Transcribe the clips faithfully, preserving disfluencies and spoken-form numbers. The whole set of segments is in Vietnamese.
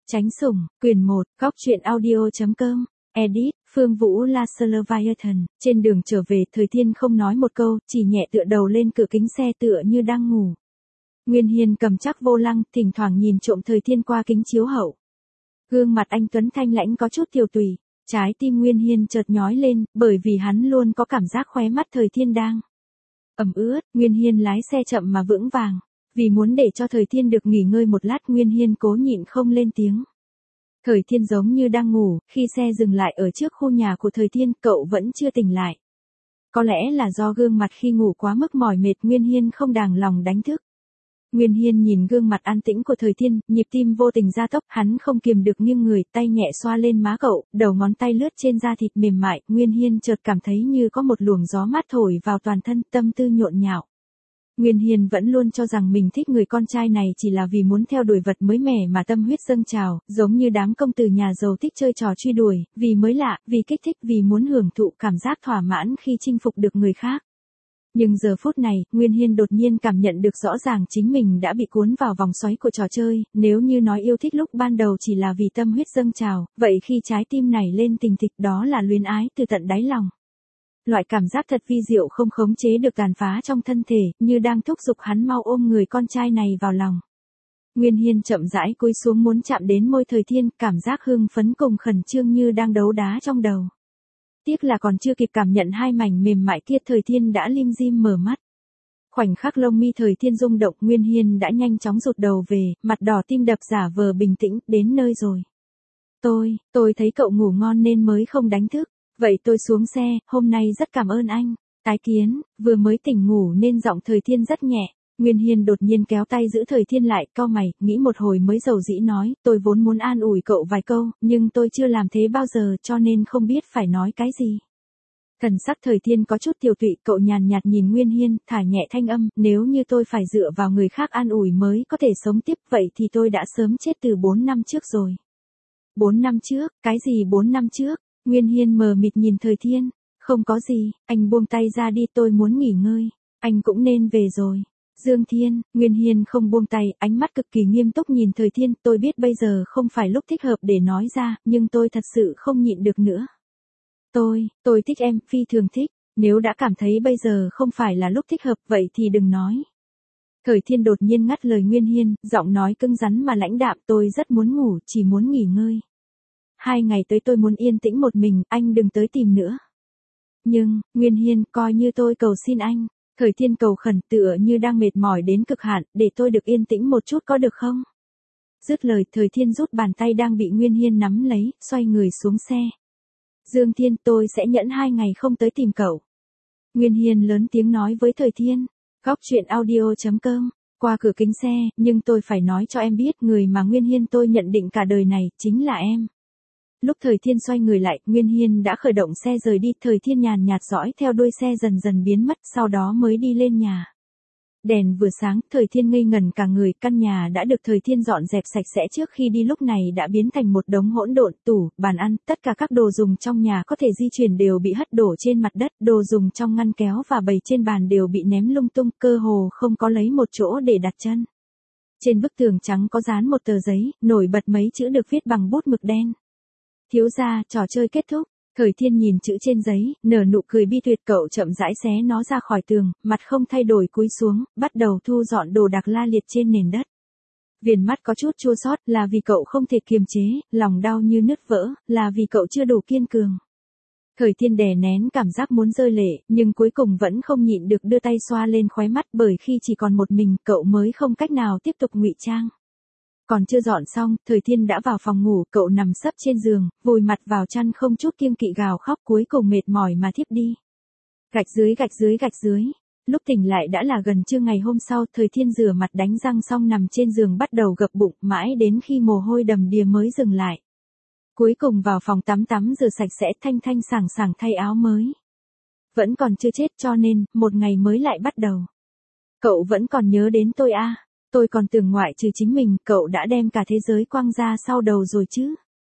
Tránh sủng, quyền một, góc truyện audio chấm com, edit, Phương Vũ Leviathan. Trên đường trở về, Thời Thiên không nói một câu, chỉ nhẹ tựa đầu lên cửa kính xe tựa như đang ngủ. Nguyên Hiên cầm chắc vô lăng, thỉnh thoảng nhìn trộm Thời Thiên qua kính chiếu hậu. Gương mặt anh tuấn thanh lãnh có chút tiều tùy, trái tim Nguyên Hiên chợt nhói lên, bởi vì hắn luôn có cảm giác khóe mắt Thời Thiên đang ẩm ướt. Nguyên Hiên lái xe chậm mà vững vàng. Vì muốn để cho Thời Thiên được nghỉ ngơi một lát, Nguyên Hiên cố nhịn không lên tiếng. Thời Thiên giống như đang ngủ, khi xe dừng lại ở trước khu nhà của Thời Thiên, cậu vẫn chưa tỉnh lại. Có lẽ là do gương mặt khi ngủ quá mức mỏi mệt, Nguyên Hiên không đàng lòng đánh thức. Nguyên Hiên nhìn gương mặt an tĩnh của Thời Thiên, nhịp tim vô tình gia tốc, hắn không kiềm được nghiêng người, tay nhẹ xoa lên má cậu, đầu ngón tay lướt trên da thịt mềm mại, Nguyên Hiên chợt cảm thấy như có một luồng gió mát thổi vào toàn thân, tâm tư nhộn nhạo. Nguyên Hiên vẫn luôn cho rằng mình thích người con trai này chỉ là vì muốn theo đuổi vật mới mẻ mà tâm huyết dâng trào, giống như đám công tử nhà giàu thích chơi trò truy đuổi, vì mới lạ, vì kích thích, vì muốn hưởng thụ cảm giác thỏa mãn khi chinh phục được người khác. Nhưng giờ phút này, Nguyên Hiên đột nhiên cảm nhận được rõ ràng chính mình đã bị cuốn vào vòng xoáy của trò chơi, nếu như nói yêu thích lúc ban đầu chỉ là vì tâm huyết dâng trào, vậy khi trái tim này lên tình thịch đó là luyến ái từ tận đáy lòng. Loại cảm giác thật vi diệu không khống chế được tàn phá trong thân thể, như đang thúc giục hắn mau ôm người con trai này vào lòng. Nguyên Hiên chậm rãi cúi xuống muốn chạm đến môi Thời Thiên, cảm giác hưng phấn cùng khẩn trương như đang đấu đá trong đầu. Tiếc là còn chưa kịp cảm nhận hai mảnh mềm mại kia, Thời Thiên đã lim dim mở mắt. Khoảnh khắc lông mi Thời Thiên rung động, Nguyên Hiên đã nhanh chóng rụt đầu về, mặt đỏ tim đập giả vờ bình tĩnh, đến nơi rồi. Tôi, tôi thấy cậu ngủ ngon nên mới không đánh thức. Vậy tôi xuống xe, hôm nay rất cảm ơn anh. Tái kiến, vừa mới tỉnh ngủ nên giọng Thời Thiên rất nhẹ. Nguyên Hiên đột nhiên kéo tay giữ Thời Thiên lại, cau mày, nghĩ một hồi mới dầu dĩ nói, tôi vốn muốn an ủi cậu vài câu, nhưng tôi chưa làm thế bao giờ cho nên không biết phải nói cái gì. Thần sắc Thời Thiên có chút tiều tụy, cậu nhàn nhạt nhìn Nguyên Hiên, thả nhẹ thanh âm, nếu như tôi phải dựa vào người khác an ủi mới có thể sống tiếp, vậy thì tôi đã sớm chết từ bốn năm trước rồi. Bốn năm trước, cái gì bốn năm trước? Nguyên Hiên mờ mịt nhìn Thời Thiên, không có gì, anh buông tay ra đi, tôi muốn nghỉ ngơi, anh cũng nên về rồi. Dương Thiên, Nguyên Hiên không buông tay, ánh mắt cực kỳ nghiêm túc nhìn Thời Thiên, tôi biết bây giờ không phải lúc thích hợp để nói ra, nhưng tôi thật sự không nhịn được nữa. Tôi, tôi thích em, phi thường thích, nếu đã cảm thấy bây giờ không phải là lúc thích hợp vậy thì đừng nói. Thời Thiên đột nhiên ngắt lời Nguyên Hiên, giọng nói cứng rắn mà lãnh đạm, tôi rất muốn ngủ, chỉ muốn nghỉ ngơi. Hai ngày tới tôi muốn yên tĩnh một mình, anh đừng tới tìm nữa. Nhưng, Nguyên Hiên, coi như tôi cầu xin anh. Thời Thiên cầu khẩn, tựa như đang mệt mỏi đến cực hạn, để tôi được yên tĩnh một chút có được không? Dứt lời, Thời Thiên rút bàn tay đang bị Nguyên Hiên nắm lấy, xoay người xuống xe. Dương Thiên, tôi sẽ nhẫn hai ngày không tới tìm cậu. Nguyên Hiên lớn tiếng nói với Thời Thiên. Góc truyện audio chấm com. Qua cửa kính xe, nhưng tôi phải nói cho em biết, người mà Nguyên Hiên tôi nhận định cả đời này, chính là em. Lúc Thời Thiên xoay người lại, Nguyên Hiên đã khởi động xe rời đi, Thời Thiên nhàn nhạt dõi theo đuôi xe dần dần biến mất, sau đó mới đi lên nhà. Đèn vừa sáng, Thời Thiên ngây ngẩn cả người, căn nhà đã được Thời Thiên dọn dẹp sạch sẽ trước khi đi, lúc này đã biến thành một đống hỗn độn, tủ, bàn ăn, tất cả các đồ dùng trong nhà có thể di chuyển đều bị hất đổ trên mặt đất, đồ dùng trong ngăn kéo và bày trên bàn đều bị ném lung tung, cơ hồ không có lấy một chỗ để đặt chân. Trên bức tường trắng có dán một tờ giấy, nổi bật mấy chữ được viết bằng bút mực đen. Thiếu gia, trò chơi kết thúc. Thời Thiên nhìn chữ trên giấy, nở nụ cười bi tuyệt, cậu chậm rãi xé nó ra khỏi tường, mặt không thay đổi cúi xuống, bắt đầu thu dọn đồ đạc la liệt trên nền đất. Viền mắt có chút chua xót, là vì cậu không thể kiềm chế, lòng đau như nứt vỡ, là vì cậu chưa đủ kiên cường. Thời Thiên đè nén cảm giác muốn rơi lệ, nhưng cuối cùng vẫn không nhịn được đưa tay xoa lên khóe mắt, bởi khi chỉ còn một mình, cậu mới không cách nào tiếp tục ngụy trang. Còn chưa dọn xong, Thời Thiên đã vào phòng ngủ, cậu nằm sấp trên giường, vùi mặt vào chăn không chút kiêng kỵ gào khóc, cuối cùng mệt mỏi mà thiếp đi. Gạch dưới gạch dưới gạch dưới. Lúc tỉnh lại đã là gần trưa ngày hôm sau, Thời Thiên rửa mặt đánh răng xong nằm trên giường bắt đầu gập bụng, mãi đến khi mồ hôi đầm đìa mới dừng lại. Cuối cùng vào phòng tắm tắm rửa sạch sẽ, thanh thanh sảng sảng thay áo mới. Vẫn còn chưa chết cho nên, một ngày mới lại bắt đầu. Cậu vẫn còn nhớ đến tôi à? Tôi còn tưởng ngoại trừ chính mình, cậu đã đem cả thế giới quăng ra sau đầu rồi chứ?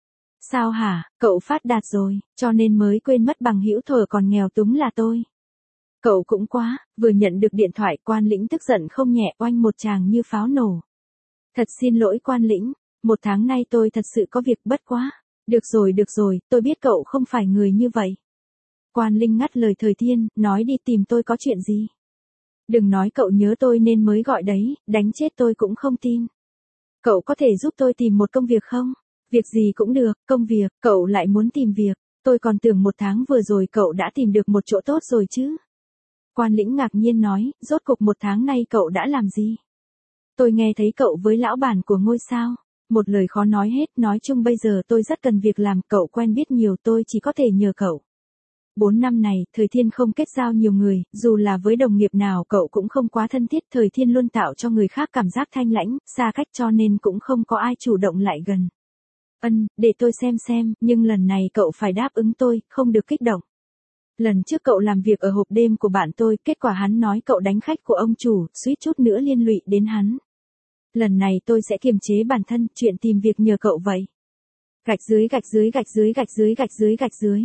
Sao hả, cậu phát đạt rồi, cho nên mới quên mất bằng hữu thuở còn nghèo túng là tôi. Cậu cũng quá, vừa nhận được điện thoại, Quan Lĩnh tức giận không nhẹ, oanh một tràng như pháo nổ. Thật xin lỗi Quan Lĩnh, Một tháng nay tôi thật sự có việc bất quá. Được rồi được rồi, tôi biết cậu không phải người như vậy. Quan Linh ngắt lời Thời Thiên, nói đi tìm tôi có chuyện gì. Đừng nói cậu nhớ tôi nên mới gọi đấy, đánh chết tôi cũng không tin. Cậu có thể giúp tôi tìm một công việc không? Việc gì cũng được, công việc, cậu lại muốn tìm việc. Tôi còn tưởng một tháng vừa rồi cậu đã tìm được một chỗ tốt rồi chứ. Quan Lĩnh ngạc nhiên nói, rốt cục một tháng nay cậu đã làm gì? Tôi nghe thấy cậu với lão bản của ngôi sao. Một lời khó nói hết, nói chung bây giờ tôi rất cần việc làm, cậu quen biết nhiều tôi chỉ có thể nhờ cậu. Bốn năm này, Thời Thiên không kết giao nhiều người, dù là với đồng nghiệp nào cậu cũng không quá thân thiết. Thời Thiên luôn tạo cho người khác cảm giác thanh lãnh, xa cách cho nên cũng không có ai chủ động lại gần. Ân, để tôi xem xem, nhưng lần này cậu phải đáp ứng tôi, không được kích động. Lần trước cậu làm việc ở hộp đêm của bạn tôi, kết quả hắn nói cậu đánh khách của ông chủ, suýt chút nữa liên lụy đến hắn. Lần này tôi sẽ kiềm chế bản thân, chuyện tìm việc nhờ cậu vậy. Gạch dưới gạch dưới gạch dưới gạch dưới gạch dưới gạch dưới.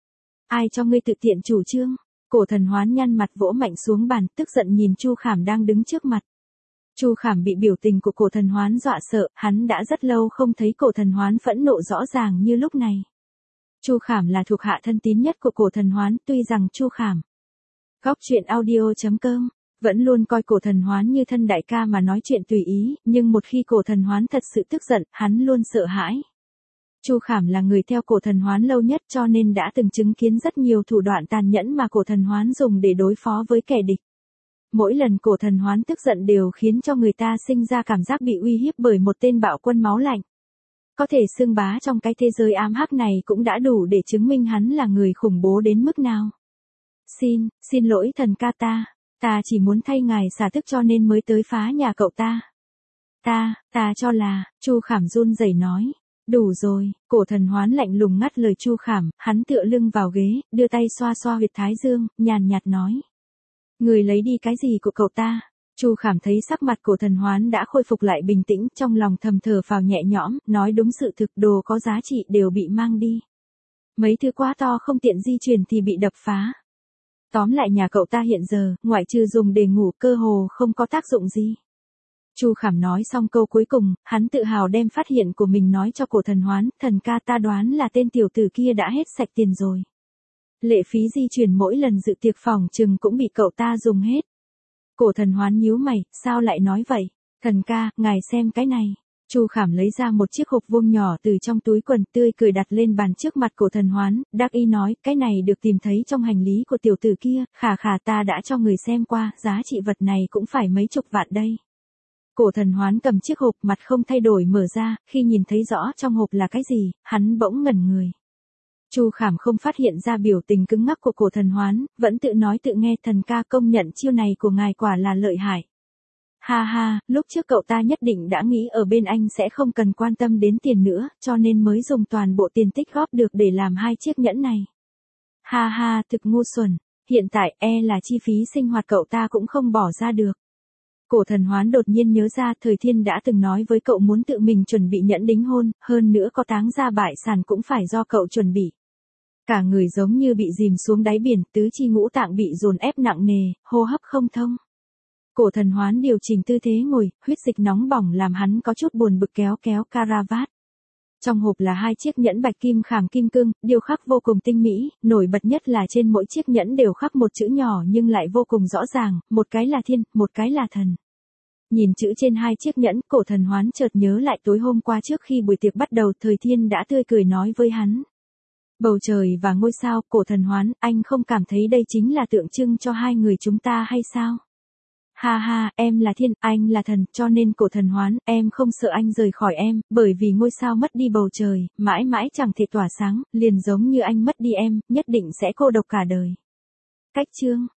Ai cho ngươi tự tiện chủ trương? Cổ Thần Hoán nhăn mặt vỗ mạnh xuống bàn, tức giận nhìn Chu Khảm đang đứng trước mặt. Chu Khảm bị biểu tình của Cổ Thần Hoán dọa sợ, hắn đã rất lâu không thấy Cổ Thần Hoán phẫn nộ rõ ràng như lúc này. Chu Khảm là thuộc hạ thân tín nhất của Cổ Thần Hoán, tuy rằng Chu Khảm Góc truyện audio chấm com vẫn luôn coi Cổ Thần Hoán như thân đại ca mà nói chuyện tùy ý, nhưng một khi Cổ Thần Hoán thật sự tức giận, hắn luôn sợ hãi. Chu Khảm là người theo Cổ Thần Hoán lâu nhất cho nên đã từng chứng kiến rất nhiều thủ đoạn tàn nhẫn mà Cổ Thần Hoán dùng để đối phó với kẻ địch. Mỗi lần Cổ Thần Hoán tức giận đều khiến cho người ta sinh ra cảm giác bị uy hiếp bởi một tên bạo quân máu lạnh. Có thể xưng bá trong cái thế giới ám hắc này cũng đã đủ để chứng minh hắn là người khủng bố đến mức nào. Xin, xin lỗi thần ca ta, ta chỉ muốn thay ngài xả tức cho nên mới tới phá nhà cậu ta. Ta, ta cho là, Chu Khảm run rẩy nói. Đủ rồi, Cổ Thần Hoán lạnh lùng ngắt lời Chu Khảm, hắn tựa lưng vào ghế, đưa tay xoa xoa huyệt thái dương, nhàn nhạt nói. Người lấy đi cái gì của cậu ta? Chu Khảm thấy sắc mặt Cổ Thần Hoán đã khôi phục lại bình tĩnh, trong lòng thầm thở phào nhẹ nhõm, nói đúng sự thực, đồ có giá trị đều bị mang đi. Mấy thứ quá to không tiện di chuyển thì bị đập phá. Tóm lại nhà cậu ta hiện giờ, ngoại trừ dùng để ngủ, cơ hồ không có tác dụng gì. Chu Khảm nói xong câu cuối cùng, hắn tự hào đem phát hiện của mình nói cho Cổ Thần Hoán, thần ca ta đoán là tên tiểu tử kia đã hết sạch tiền rồi. Lệ phí di chuyển mỗi lần dự tiệc phòng chừng cũng bị cậu ta dùng hết. Cổ Thần Hoán nhíu mày, sao lại nói vậy? Thần ca, ngài xem cái này. Chu Khảm lấy ra một chiếc hộp vuông nhỏ từ trong túi quần, tươi cười đặt lên bàn trước mặt Cổ Thần Hoán, đắc ý nói, cái này được tìm thấy trong hành lý của tiểu tử kia, khà khà ta đã cho người xem qua, giá trị vật này cũng phải mấy chục vạn đây. Cổ Thần Hoán cầm chiếc hộp, mặt không thay đổi mở ra, khi nhìn thấy rõ trong hộp là cái gì, hắn bỗng ngẩn người. Chu Khảm không phát hiện ra biểu tình cứng ngắc của Cổ Thần Hoán, vẫn tự nói tự nghe, thần ca công nhận chiêu này của ngài quả là lợi hại. Ha ha, lúc trước cậu ta nhất định đã nghĩ ở bên anh sẽ không cần quan tâm đến tiền nữa, cho nên mới dùng toàn bộ tiền tích góp được để làm hai chiếc nhẫn này. Ha ha, thực ngu xuẩn, hiện tại e là chi phí sinh hoạt cậu ta cũng không bỏ ra được. Cổ Thần Hoán đột nhiên nhớ ra Thời Thiên đã từng nói với cậu muốn tự mình chuẩn bị nhẫn đính hôn, hơn nữa có táng ra bại sản cũng phải do cậu chuẩn bị. Cả người giống như bị dìm xuống đáy biển, tứ chi ngũ tạng bị dồn ép nặng nề, hô hấp không thông. Cổ Thần Hoán điều chỉnh tư thế ngồi, huyết dịch nóng bỏng làm hắn có chút buồn bực kéo kéo caravat. Trong hộp là hai chiếc nhẫn bạch kim khảm kim cương, điêu khắc vô cùng tinh mỹ, nổi bật nhất là trên mỗi chiếc nhẫn đều khắc một chữ nhỏ nhưng lại vô cùng rõ ràng, một cái là thiên, một cái là thần. Nhìn chữ trên hai chiếc nhẫn, Cổ Thần Hoán chợt nhớ lại tối hôm qua trước khi buổi tiệc bắt đầu, Thời Thiên đã tươi cười nói với hắn. Bầu trời và ngôi sao, Cổ Thần Hoán, anh không cảm thấy đây chính là tượng trưng cho hai người chúng ta hay sao? Ha ha, em là thiên, anh là thần, cho nên Cổ Thần Hoán, em không sợ anh rời khỏi em, bởi vì ngôi sao mất đi bầu trời, mãi mãi chẳng thể tỏa sáng, liền giống như anh mất đi em, nhất định sẽ cô độc cả đời. Cách chương